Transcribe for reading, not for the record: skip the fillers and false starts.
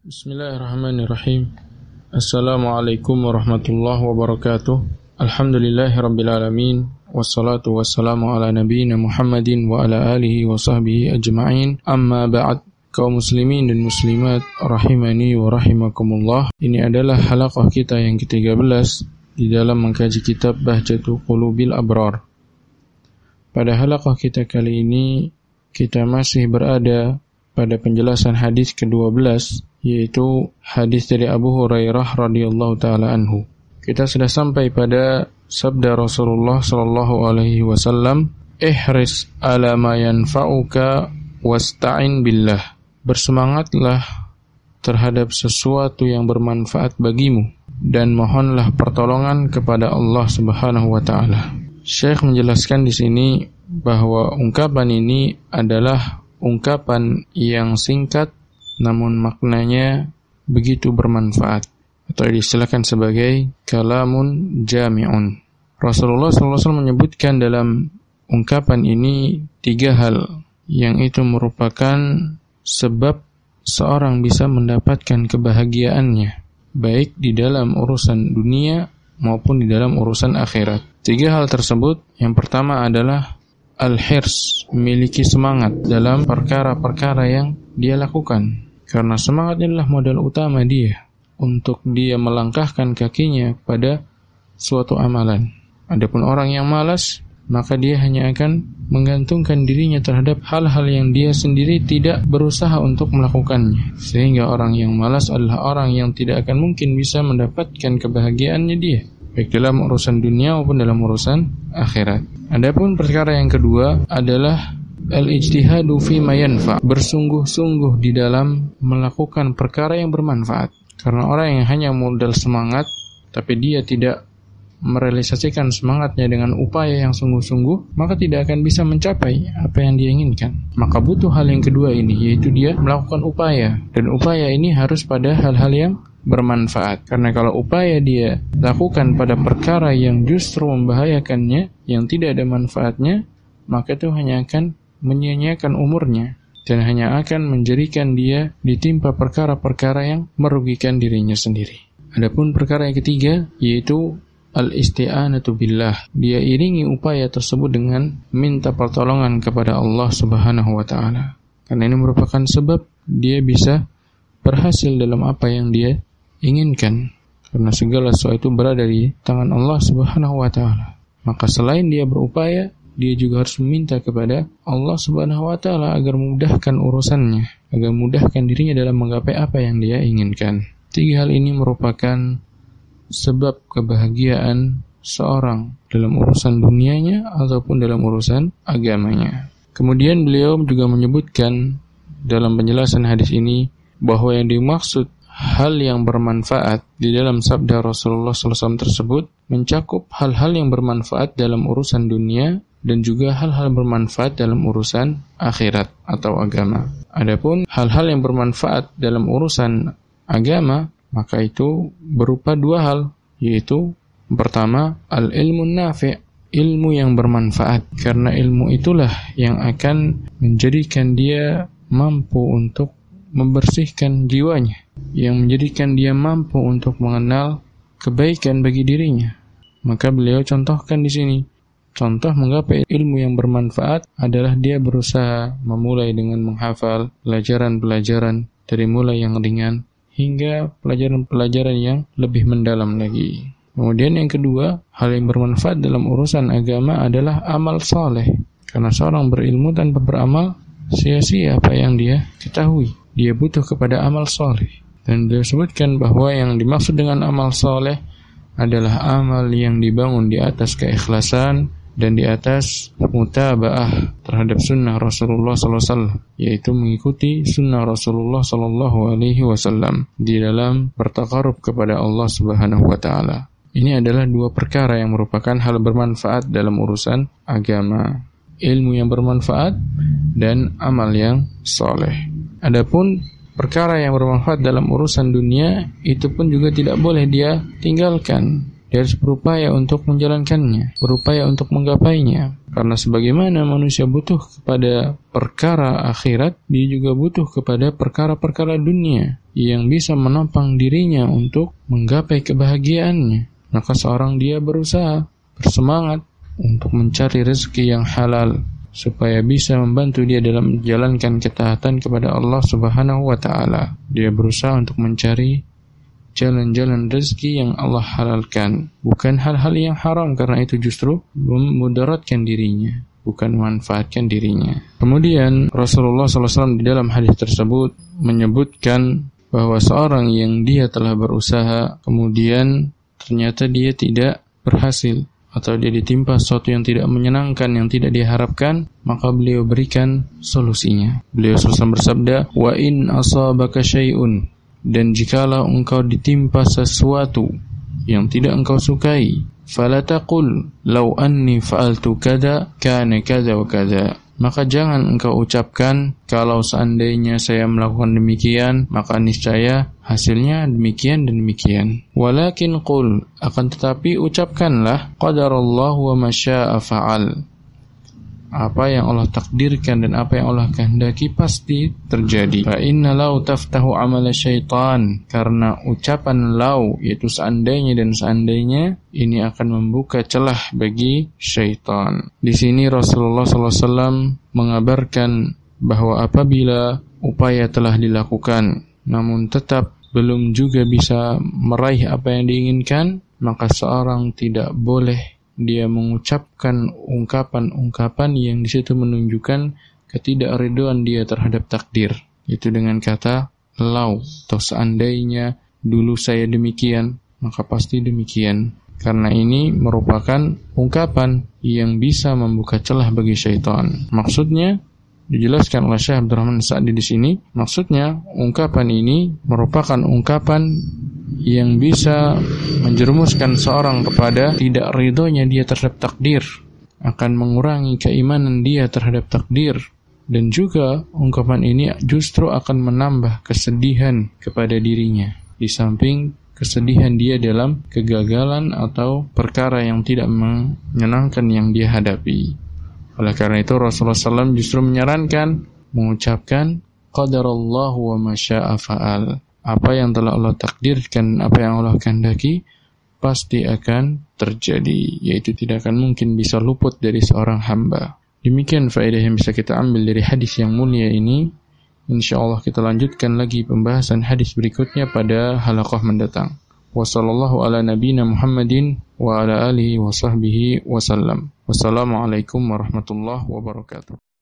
Bismillahirrahmanirrahim. Assalamualaikum warahmatullahi wabarakatuh. Alhamdulillahirabbil alamin wassalatu wassalamu ala nabiyyina Muhammadin wa ala alihi wa sahbihi ajma'in. Amma ba'd. Kaum muslimin dan muslimat rahimani wa rahimakumullah. Ini adalah halaqah kita yang ke-13 di dalam mengkaji kitab Bahjatu Qulubil Abrar. Pada halaqah kita kali ini kita masih berada pada penjelasan hadis ke-12, yaitu hadis dari Abu Hurairah radhiyallahu taala anhu. Kita sudah sampai pada sabda Rasulullah sallallahu alaihi wasallam, "Ihris ala ma yanfa'uka wasta'in billah." Bersemangatlah terhadap sesuatu yang bermanfaat bagimu dan mohonlah pertolongan kepada Allah Subhanahu wa taala. Syekh menjelaskan di sini bahwa ungkapan ini adalah ungkapan yang singkat namun maknanya begitu bermanfaat, atau diistilahkan sebagai kalamun jami'un. Rasulullah SAW menyebutkan dalam ungkapan ini 3 hal yang itu merupakan sebab seorang bisa mendapatkan kebahagiaannya, baik di dalam urusan dunia maupun di dalam urusan akhirat. 3 hal tersebut, yang pertama adalah al-hirs, memiliki semangat dalam perkara-perkara yang dia lakukan. Karena semangat adalah modal utama dia untuk dia melangkahkan kakinya pada suatu amalan. Adapun orang yang malas, maka dia hanya akan menggantungkan dirinya terhadap hal-hal yang dia sendiri tidak berusaha untuk melakukannya. Sehingga orang yang malas adalah orang yang tidak akan mungkin bisa mendapatkan kebahagiaannya dia, baik dalam urusan dunia maupun dalam urusan akhirat. Adapun perkara yang kedua adalah al-ijtihadu fi ma yanfa', bersungguh-sungguh di dalam melakukan perkara yang bermanfaat. Karena orang yang hanya modal semangat tapi dia tidak merealisasikan semangatnya dengan upaya yang sungguh-sungguh, maka tidak akan bisa mencapai apa yang dia inginkan. Maka butuh hal yang kedua ini, yaitu dia melakukan upaya, dan upaya ini harus pada hal-hal yang bermanfaat. Karena kalau upaya dia lakukan pada perkara yang justru membahayakannya, yang tidak ada manfaatnya, maka itu hanya akan menyia-nyiakan umurnya dan hanya akan menjadikan dia ditimpa perkara-perkara yang merugikan dirinya sendiri. Adapun perkara yang ketiga, yaitu al-isti'anatu billah. Dia iringi upaya tersebut dengan minta pertolongan kepada Allah Subhanahu wa taala. Karena ini merupakan sebab dia bisa berhasil dalam apa yang dia inginkan. Karena segala sesuatu berada di tangan Allah Subhanahu wa taala. Maka selain dia berupaya, dia juga harus meminta kepada Allah Subhanahu wa taala agar memudahkan urusannya, agar memudahkan dirinya dalam menggapai apa yang dia inginkan. 3 hal ini merupakan sebab kebahagiaan seorang dalam urusan dunianya ataupun dalam urusan agamanya. Kemudian beliau juga menyebutkan dalam penjelasan hadis ini bahwa yang dimaksud hal yang bermanfaat di dalam sabda Rasulullah SAW tersebut mencakup hal-hal yang bermanfaat dalam urusan dunia dan juga hal-hal bermanfaat dalam urusan akhirat atau agama. Adapun hal-hal yang bermanfaat dalam urusan agama, maka itu berupa 2 hal, yaitu pertama, al-ilmun nafi', ilmu yang bermanfaat. Karena ilmu itulah yang akan menjadikan dia mampu untuk membersihkan jiwanya, yang menjadikan dia mampu untuk mengenal kebaikan bagi dirinya. Maka beliau contohkan di sini, contoh menggapai ilmu yang bermanfaat adalah dia berusaha memulai dengan menghafal pelajaran-pelajaran dari mulai yang ringan hingga pelajaran-pelajaran yang lebih mendalam lagi. Kemudian yang kedua, hal yang bermanfaat dalam urusan agama adalah amal saleh. Karena seorang berilmu tanpa beramal, sia-sia apa yang dia ketahui. Dia butuh kepada amal saleh. Dan beliau sebutkan bahwa yang dimaksud dengan amal saleh adalah amal yang dibangun di atas keikhlasan dan di atas mutaba'ah terhadap sunnah Rasulullah SAW, yaitu mengikuti sunnah Rasulullah SAW di dalam bertaqarrub kepada Allah Subhanahu wa taala. Ini adalah 2 perkara yang merupakan hal bermanfaat dalam urusan agama, ilmu yang bermanfaat dan amal yang soleh. Adapun perkara yang bermanfaat dalam urusan dunia, itu pun juga tidak boleh dia tinggalkan. dia harus berupaya untuk menjalankannya, berupaya untuk menggapainya. Karena sebagaimana manusia butuh kepada perkara akhirat, dia juga butuh kepada perkara-perkara dunia yang bisa menopang dirinya untuk menggapai kebahagiaannya. Maka seorang dia berusaha, bersemangat untuk mencari rezeki yang halal, supaya bisa membantu dia dalam menjalankan ketaatan kepada Allah Subhanahu wa Ta'ala. Dia berusaha untuk mencari jalan-jalan rezeki yang Allah halalkan, bukan hal-hal yang haram, karena itu justru memudaratkan dirinya, bukan memanfaatkan dirinya. Kemudian Rasulullah SAW di dalam hadis tersebut menyebutkan bahwa seorang yang dia telah berusaha, kemudian ternyata dia tidak berhasil, atau dia ditimpa sesuatu yang tidak menyenangkan, yang tidak diharapkan, maka beliau berikan solusinya. Beliau SAW bersabda, "Wa in asabaka syai'un," dan jikalau engkau ditimpa sesuatu yang tidak engkau sukai, "fala taqul law anni fa'altu kada kana kada wa kada." Maka jangan engkau ucapkan, kalau seandainya saya melakukan demikian, maka niscaya hasilnya demikian dan demikian. Walakin qul, akan tetapi ucapkanlah, qadarallahu wa ma syaa fa'al. Apa yang Allah takdirkan dan apa yang Allah kehendaki pasti terjadi. Fa inna law taftahu amala syaitan, karena ucapan law, yaitu seandainya dan seandainya, ini akan membuka celah bagi syaitan. Di sini Rasulullah SAW mengabarkan bahwa apabila upaya telah dilakukan namun tetap belum juga bisa meraih apa yang diinginkan, maka seorang tidak boleh dia mengucapkan ungkapan-ungkapan yang di situ menunjukkan ketidakridhaan dia terhadap takdir. Itu dengan kata lau, atau seandainya dulu saya demikian, maka pasti demikian. Karena ini merupakan ungkapan yang bisa membuka celah bagi syaitan. Maksudnya dijelaskan oleh Syekh Abdurrahman Sa'di di sini, maksudnya ungkapan ini merupakan ungkapan yang bisa menjerumuskan seorang kepada tidak ridhonya dia terhadap takdir, akan mengurangi keimanan dia terhadap takdir, dan juga ungkapan ini justru akan menambah kesedihan kepada dirinya, di samping kesedihan dia dalam kegagalan atau perkara yang tidak menyenangkan yang dia hadapi. Oleh karena itu Rasulullah SAW justru menyarankan mengucapkan qadarallahu wa ma syaa fa'al. Apa yang telah Allah takdirkan, apa yang Allah kehendaki pasti akan terjadi, yaitu tidak akan mungkin bisa luput dari seorang hamba. Demikian faedah yang bisa kita ambil dari hadis yang mulia ini. InsyaAllah kita lanjutkan lagi pembahasan hadis berikutnya pada halaqah mendatang. Wassallallahu ala nabiyina Muhammadin wa ala alihi wa sahbihi wasallam. Wassalamualaikum warahmatullahi wabarakatuh.